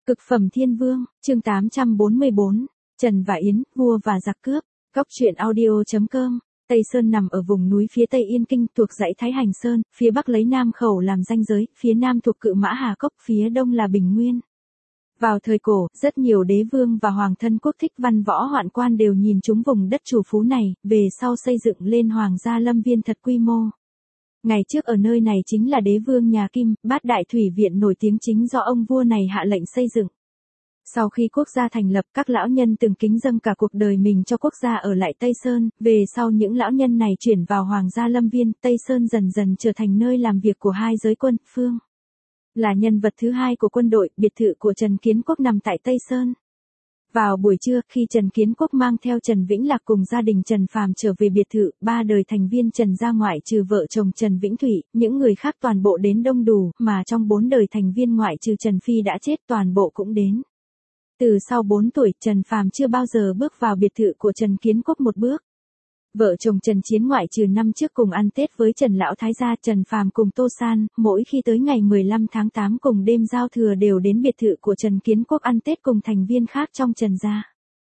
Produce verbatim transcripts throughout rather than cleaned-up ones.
Cực phẩm thiên vương, chương tám trăm bốn mươi bốn, Trần và Yến, vua và giặc cướp. Góc truyện audio chấm com. Tây Sơn nằm ở vùng núi phía Tây Yên Kinh thuộc dãy Thái Hành Sơn, phía Bắc lấy Nam Khẩu làm ranh giới, phía Nam thuộc Cự Mã Hà Cốc, phía Đông là Bình Nguyên. Vào thời cổ, rất nhiều đế vương và hoàng thân quốc thích văn võ hoạn quan đều nhìn trúng vùng đất chủ phú này, về sau xây dựng lên hoàng gia lâm viên thật quy mô. Ngày trước ở nơi này chính là đế vương nhà Kim, Bát Đại Thủy Viện nổi tiếng chính do ông vua này hạ lệnh xây dựng. Sau khi quốc gia thành lập, các lão nhân từng kính dâng cả cuộc đời mình cho quốc gia ở lại Tây Sơn, về sau những lão nhân này chuyển vào Hoàng gia Lâm Viên, Tây Sơn dần dần trở thành nơi làm việc của hai giới quân, phương. Là nhân vật thứ hai của quân đội, biệt thự của Trần Kiến Quốc nằm tại Tây Sơn. Vào buổi trưa, khi Trần Kiến Quốc mang theo Trần Vĩnh Lạc cùng gia đình Trần Phàm trở về biệt thự, ba đời thành viên Trần gia ngoại trừ vợ chồng Trần Vĩnh Thủy, những người khác toàn bộ đến đông đủ, mà trong bốn đời thành viên ngoại trừ Trần Phi đã chết toàn bộ cũng đến. Từ sau bốn tuổi, Trần Phàm chưa bao giờ bước vào biệt thự của Trần Kiến Quốc một bước. Vợ chồng Trần Chiến ngoại trừ năm trước cùng ăn Tết với Trần Lão Thái gia, Trần Phàm cùng Tô San, mỗi khi tới ngày mười lăm tháng tám cùng đêm giao thừa đều đến biệt thự của Trần Kiến Quốc ăn Tết cùng thành viên khác trong Trần gia.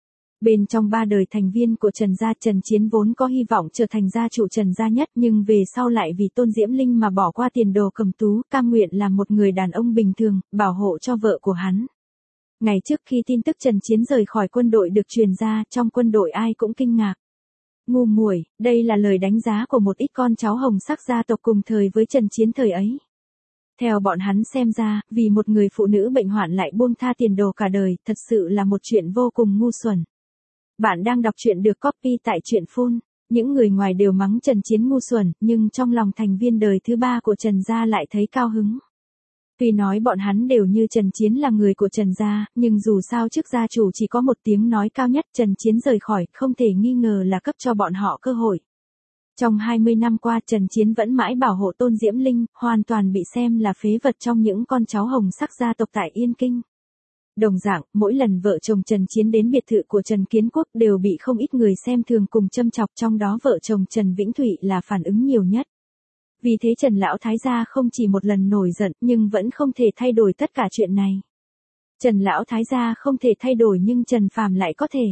Bên trong ba đời thành viên của Trần gia, Trần Chiến vốn có hy vọng trở thành gia chủ Trần gia nhất, nhưng về sau lại vì Tôn Diễm Linh mà bỏ qua tiền đồ cầm tú, cam nguyện làm một người đàn ông bình thường, bảo hộ cho vợ của hắn. Ngày trước khi tin tức Trần Chiến rời khỏi quân đội được truyền ra, trong quân đội ai cũng kinh ngạc. Ngu muội, đây là lời đánh giá của một ít con cháu hồng sắc gia tộc cùng thời với Trần Chiến thời ấy. Theo bọn hắn xem ra, vì một người phụ nữ bệnh hoạn lại buông tha tiền đồ cả đời, thật sự là một chuyện vô cùng ngu xuẩn. Bạn đang đọc truyện được copy tại truyện phun. Những người ngoài đều mắng Trần Chiến ngu xuẩn, nhưng trong lòng thành viên đời thứ ba của Trần gia lại thấy cao hứng. Tuy nói bọn hắn đều như Trần Chiến là người của Trần gia, nhưng dù sao trước gia chủ chỉ có một tiếng nói cao nhất, Trần Chiến rời khỏi, không thể nghi ngờ là cấp cho bọn họ cơ hội. Trong hai mươi năm qua, Trần Chiến vẫn mãi bảo hộ Tôn Diễm Linh, hoàn toàn bị xem là phế vật trong những con cháu hồng sắc gia tộc tại Yên Kinh. Đồng dạng, mỗi lần vợ chồng Trần Chiến đến biệt thự của Trần Kiến Quốc đều bị không ít người xem thường cùng châm chọc, trong đó vợ chồng Trần Vĩnh Thủy là phản ứng nhiều nhất. Vì thế Trần Lão Thái gia không chỉ một lần nổi giận, nhưng vẫn không thể thay đổi tất cả chuyện này. Trần Lão Thái gia không thể thay đổi nhưng Trần Phàm lại có thể.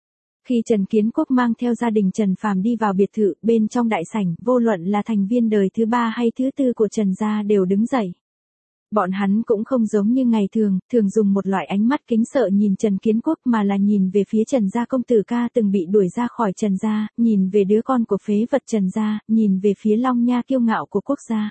Khi Trần Kiến Quốc mang theo gia đình Trần Phàm đi vào biệt thự, bên trong đại sảnh, vô luận là thành viên đời thứ ba hay thứ tư của Trần gia đều đứng dậy. Bọn hắn cũng không giống như ngày thường, thường dùng một loại ánh mắt kính sợ nhìn Trần Kiến Quốc mà là nhìn về phía Trần gia công tử ca từng bị đuổi ra khỏi Trần gia, nhìn về đứa con của phế vật Trần gia, nhìn về phía Long Nha kiêu ngạo của quốc gia.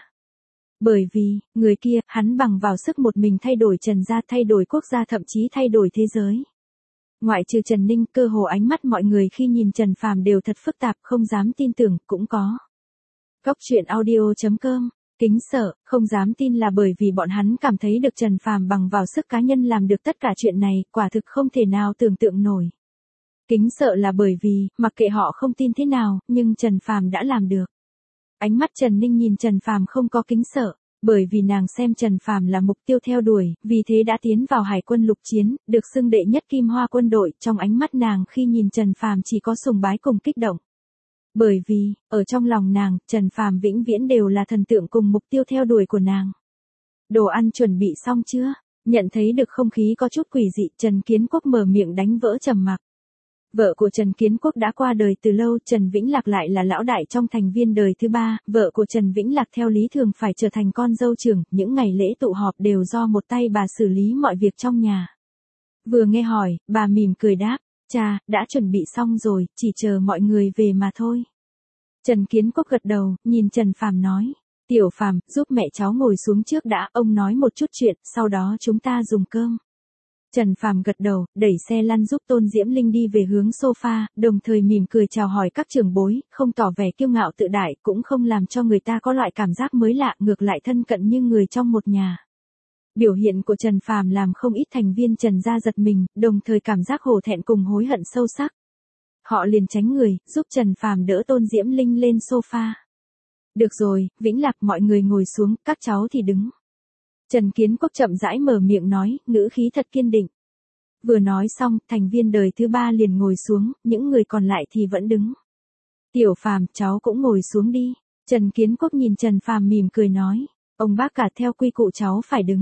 Bởi vì, người kia, hắn bằng vào sức một mình thay đổi Trần gia, thay đổi quốc gia, thậm chí thay đổi thế giới. Ngoại trừ Trần Ninh, cơ hồ ánh mắt mọi người khi nhìn Trần Phàm đều thật phức tạp, không dám tin tưởng, cũng có. Góc truyện audio chấm com. Kính sợ, không dám tin là bởi vì bọn hắn cảm thấy được Trần Phàm bằng vào sức cá nhân làm được tất cả chuyện này, quả thực không thể nào tưởng tượng nổi. Kính sợ là bởi vì, mặc kệ họ không tin thế nào, nhưng Trần Phàm đã làm được. Ánh mắt Trần Ninh nhìn Trần Phàm không có kính sợ, bởi vì nàng xem Trần Phàm là mục tiêu theo đuổi, vì thế đã tiến vào hải quân lục chiến, được xưng đệ nhất kim hoa quân đội, trong ánh mắt nàng khi nhìn Trần Phàm chỉ có sùng bái cùng kích động. Bởi vì, ở trong lòng nàng, Trần Phàm vĩnh viễn đều là thần tượng cùng mục tiêu theo đuổi của nàng. Đồ ăn chuẩn bị xong chưa? Nhận thấy được không khí có chút quỷ dị, Trần Kiến Quốc mở miệng đánh vỡ trầm mặc. Vợ của Trần Kiến Quốc đã qua đời từ lâu, Trần Vĩnh Lạc lại là lão đại trong thành viên đời thứ ba, vợ của Trần Vĩnh Lạc theo lý thường phải trở thành con dâu trưởng, những ngày lễ tụ họp đều do một tay bà xử lý mọi việc trong nhà. Vừa nghe hỏi, bà mỉm cười đáp. Cha, đã chuẩn bị xong rồi, chỉ chờ mọi người về mà thôi. Trần Kiến Quốc gật đầu, nhìn Trần Phàm nói. Tiểu Phàm, giúp mẹ cháu ngồi xuống trước đã, ông nói một chút chuyện, sau đó chúng ta dùng cơm. Trần Phàm gật đầu, đẩy xe lăn giúp Tôn Diễm Linh đi về hướng sofa, đồng thời mỉm cười chào hỏi các trưởng bối, không tỏ vẻ kiêu ngạo tự đại, cũng không làm cho người ta có loại cảm giác mới lạ, ngược lại thân cận như người trong một nhà. Biểu hiện của Trần Phàm làm không ít thành viên Trần gia giật mình, đồng thời cảm giác hổ thẹn cùng hối hận sâu sắc. Họ liền tránh người, giúp Trần Phàm đỡ Tôn Diễm Linh lên sofa. Được rồi, Vĩnh Lạc, mọi người ngồi xuống, các cháu thì đứng. Trần Kiến Quốc chậm rãi mở miệng nói, ngữ khí thật kiên định. Vừa nói xong, thành viên đời thứ ba liền ngồi xuống, những người còn lại thì vẫn đứng. Tiểu Phàm, cháu cũng ngồi xuống đi. Trần Kiến Quốc nhìn Trần Phàm mỉm cười nói, ông bác cả theo quy củ cháu phải đứng.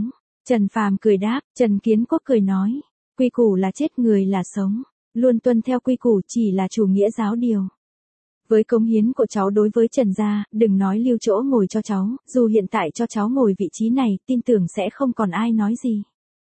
Trần Phàm cười đáp, Trần Kiến Quốc cười nói, quy củ là chết người là sống, luôn tuân theo quy củ chỉ là chủ nghĩa giáo điều. Với cống hiến của cháu đối với Trần gia, đừng nói lưu chỗ ngồi cho cháu, dù hiện tại cho cháu ngồi vị trí này, tin tưởng sẽ không còn ai nói gì.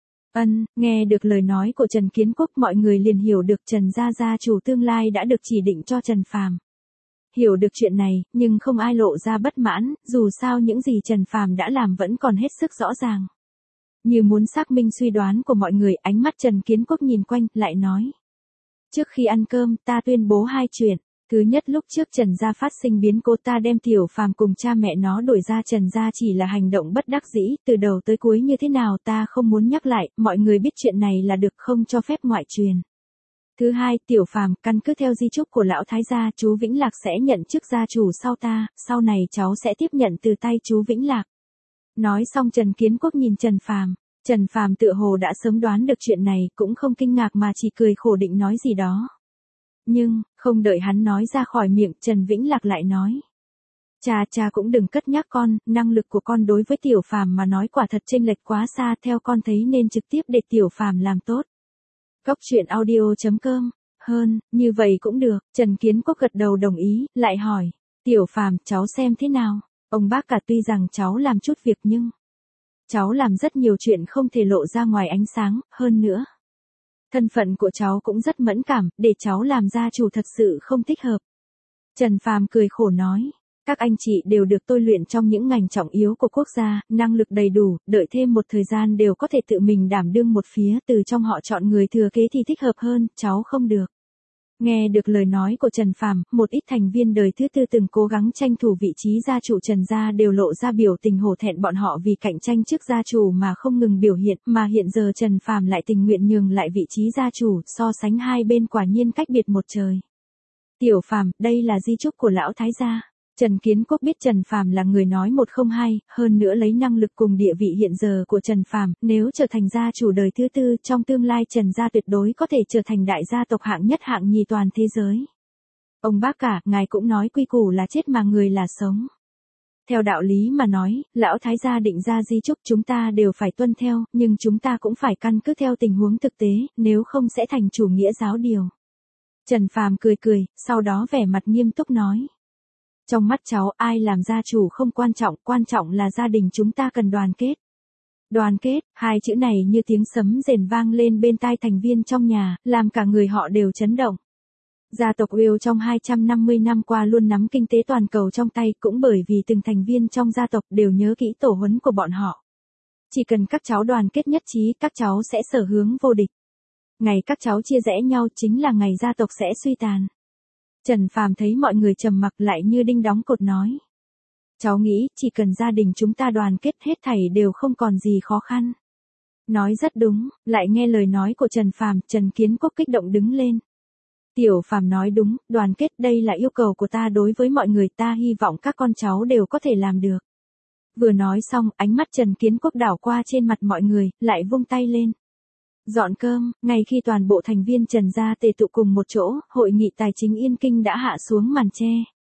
Ân, nghe được lời nói của Trần Kiến Quốc mọi người liền hiểu được Trần gia gia chủ tương lai đã được chỉ định cho Trần Phàm. Hiểu được chuyện này, nhưng không ai lộ ra bất mãn, dù sao những gì Trần Phàm đã làm vẫn còn hết sức rõ ràng. Như muốn xác minh suy đoán của mọi người, ánh mắt Trần Kiến Quốc nhìn quanh, lại nói. Trước khi ăn cơm, ta tuyên bố hai chuyện. Thứ nhất, lúc trước Trần gia phát sinh biến cố, ta đem Tiểu Phàm cùng cha mẹ nó đuổi ra Trần gia chỉ là hành động bất đắc dĩ, từ đầu tới cuối như thế nào ta không muốn nhắc lại, mọi người biết chuyện này là được, không cho phép ngoại truyền. Thứ hai, Tiểu Phàm, căn cứ theo di chúc của lão thái gia, chú Vĩnh Lạc sẽ nhận chức gia chủ sau ta, sau này cháu sẽ tiếp nhận từ tay chú Vĩnh Lạc. Nói xong Trần Kiến Quốc nhìn Trần Phàm, Trần Phàm tựa hồ đã sớm đoán được chuyện này, cũng không kinh ngạc mà chỉ cười khổ định nói gì đó. Nhưng, không đợi hắn nói ra khỏi miệng, Trần Vĩnh Lạc lại nói. Cha cha cũng đừng cất nhắc con, năng lực của con đối với Tiểu Phàm mà nói quả thật chênh lệch quá xa, theo con thấy nên trực tiếp để Tiểu Phàm làm tốt. Cốc truyện audio chấm com, hơn, như vậy cũng được, Trần Kiến Quốc gật đầu đồng ý, lại hỏi. Tiểu Phàm, cháu xem thế nào? Ông bác cả tuy rằng cháu làm chút việc nhưng cháu làm rất nhiều chuyện không thể lộ ra ngoài ánh sáng, hơn nữa. Thân phận của cháu cũng rất mẫn cảm, để cháu làm gia chủ thật sự không thích hợp. Trần Phàm cười khổ nói, các anh chị đều được tôi luyện trong những ngành trọng yếu của quốc gia, năng lực đầy đủ, đợi thêm một thời gian đều có thể tự mình đảm đương một phía, từ trong họ chọn người thừa kế thì thích hợp hơn, cháu không được. Nghe được lời nói của Trần Phàm, một ít thành viên đời thứ tư từng cố gắng tranh thủ vị trí gia chủ Trần gia đều lộ ra biểu tình hổ thẹn, bọn họ vì cạnh tranh chức gia chủ mà không ngừng biểu hiện, mà hiện giờ Trần Phàm lại tình nguyện nhường lại vị trí gia chủ, so sánh hai bên quả nhiên cách biệt một trời. Tiểu Phàm, đây là di chúc của lão thái gia. Trần Kiến Quốc biết Trần Phàm là người nói một không hai, hơn nữa lấy năng lực cùng địa vị hiện giờ của Trần Phàm, nếu trở thành gia chủ đời thứ tư, trong tương lai Trần gia tuyệt đối có thể trở thành đại gia tộc hạng nhất hạng nhì toàn thế giới. Ông bác cả, ngài cũng nói quy củ là chết mà người là sống. Theo đạo lý mà nói, lão thái gia định ra di chúc chúng ta đều phải tuân theo, nhưng chúng ta cũng phải căn cứ theo tình huống thực tế, nếu không sẽ thành chủ nghĩa giáo điều. Trần Phàm cười cười, sau đó vẻ mặt nghiêm túc nói. Trong mắt cháu, ai làm gia chủ không quan trọng, quan trọng là gia đình chúng ta cần đoàn kết. Đoàn kết, hai chữ này như tiếng sấm rền vang lên bên tai thành viên trong nhà, làm cả người họ đều chấn động. Gia tộc Will trong hai trăm năm mươi năm qua luôn nắm kinh tế toàn cầu trong tay, cũng bởi vì từng thành viên trong gia tộc đều nhớ kỹ tổ huấn của bọn họ. Chỉ cần các cháu đoàn kết nhất trí, các cháu sẽ sở hướng vô địch. Ngày các cháu chia rẽ nhau chính là ngày gia tộc sẽ suy tàn. Trần Phàm thấy mọi người trầm mặc lại như đinh đóng cột nói. Cháu nghĩ, chỉ cần gia đình chúng ta đoàn kết hết thảy đều không còn gì khó khăn. Nói rất đúng, lại nghe lời nói của Trần Phàm, Trần Kiến Quốc kích động đứng lên. Tiểu Phàm nói đúng, đoàn kết đây là yêu cầu của ta đối với mọi người, ta hy vọng các con cháu đều có thể làm được. Vừa nói xong, ánh mắt Trần Kiến Quốc đảo qua trên mặt mọi người, lại vung tay lên. Dọn cơm, ngay khi toàn bộ thành viên Trần gia tề tụ cùng một chỗ, hội nghị tài chính Yên Kinh đã hạ xuống màn che.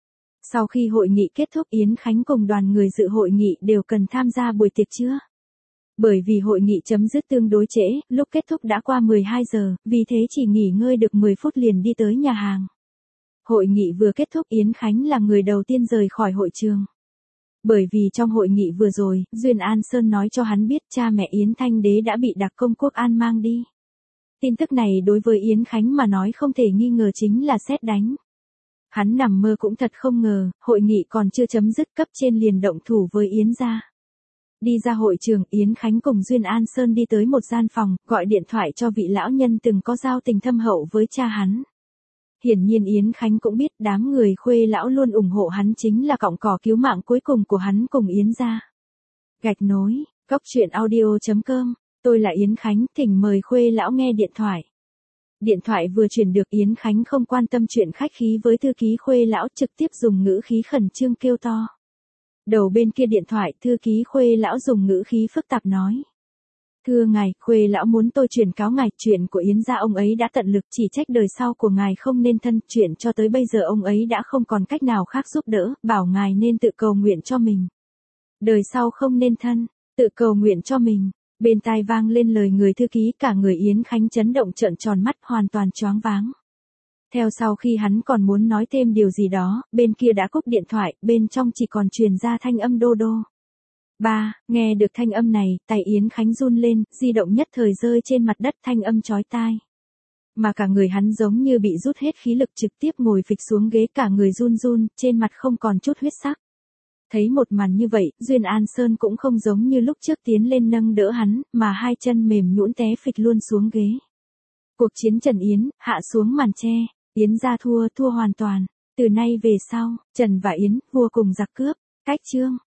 Sau khi hội nghị kết thúc, Yến Khánh cùng đoàn người dự hội nghị đều cần tham gia buổi tiệc trưa. Bởi vì hội nghị chấm dứt tương đối trễ, lúc kết thúc đã qua mười hai giờ, vì thế chỉ nghỉ ngơi được mười phút liền đi tới nhà hàng. Hội nghị vừa kết thúc, Yến Khánh là người đầu tiên rời khỏi hội trường. Bởi vì trong hội nghị vừa rồi, Duyên An Sơn nói cho hắn biết cha mẹ Yến Thanh Đế đã bị đặc công Quốc An mang đi. Tin tức này đối với Yến Khánh mà nói không thể nghi ngờ chính là sét đánh. Hắn nằm mơ cũng thật không ngờ, hội nghị còn chưa chấm dứt cấp trên liền động thủ với Yến gia. Đi ra hội trường, Yến Khánh cùng Duyên An Sơn đi tới một gian phòng, gọi điện thoại cho vị lão nhân từng có giao tình thâm hậu với cha hắn. Hiển nhiên Yến Khánh cũng biết đám người Khuê lão luôn ủng hộ hắn chính là cọng cỏ cứu mạng cuối cùng của hắn cùng Yến gia. Gạch nối, cốc truyện audio chấm com, tôi là Yến Khánh, thỉnh mời Khuê lão nghe điện thoại. Điện thoại vừa chuyển được, Yến Khánh không quan tâm chuyện khách khí với thư ký Khuê lão, trực tiếp dùng ngữ khí khẩn trương kêu to. Đầu bên kia điện thoại, thư ký Khuê lão dùng ngữ khí phức tạp nói. Thưa ngài, Khuê lão muốn tôi truyền cáo ngài, chuyện của Yến gia ông ấy đã tận lực, chỉ trách đời sau của ngài không nên thân, chuyện cho tới bây giờ ông ấy đã không còn cách nào khác giúp đỡ, bảo ngài nên tự cầu nguyện cho mình. Đời sau không nên thân, tự cầu nguyện cho mình. Bên tai vang lên lời người thư ký, cả người Yến Khánh chấn động trợn tròn mắt, hoàn toàn choáng váng. Theo sau khi hắn còn muốn nói thêm điều gì đó, bên kia đã cúp điện thoại, bên trong chỉ còn truyền ra thanh âm đô đô. Ba, nghe được thanh âm này, tay Yến Khánh run lên, di động nhất thời rơi trên mặt đất, thanh âm chói tai. Mà cả người hắn giống như bị rút hết khí lực, trực tiếp ngồi phịch xuống ghế, cả người run run, trên mặt không còn chút huyết sắc. Thấy một màn như vậy, Duyên An Sơn cũng không giống như lúc trước tiến lên nâng đỡ hắn, mà hai chân mềm nhũn té phịch luôn xuống ghế. Cuộc chiến Trần Yến, hạ xuống màn che, Yến gia thua, thua hoàn toàn. Từ nay về sau, Trần và Yến, vua cùng giặc cướp, cách chương.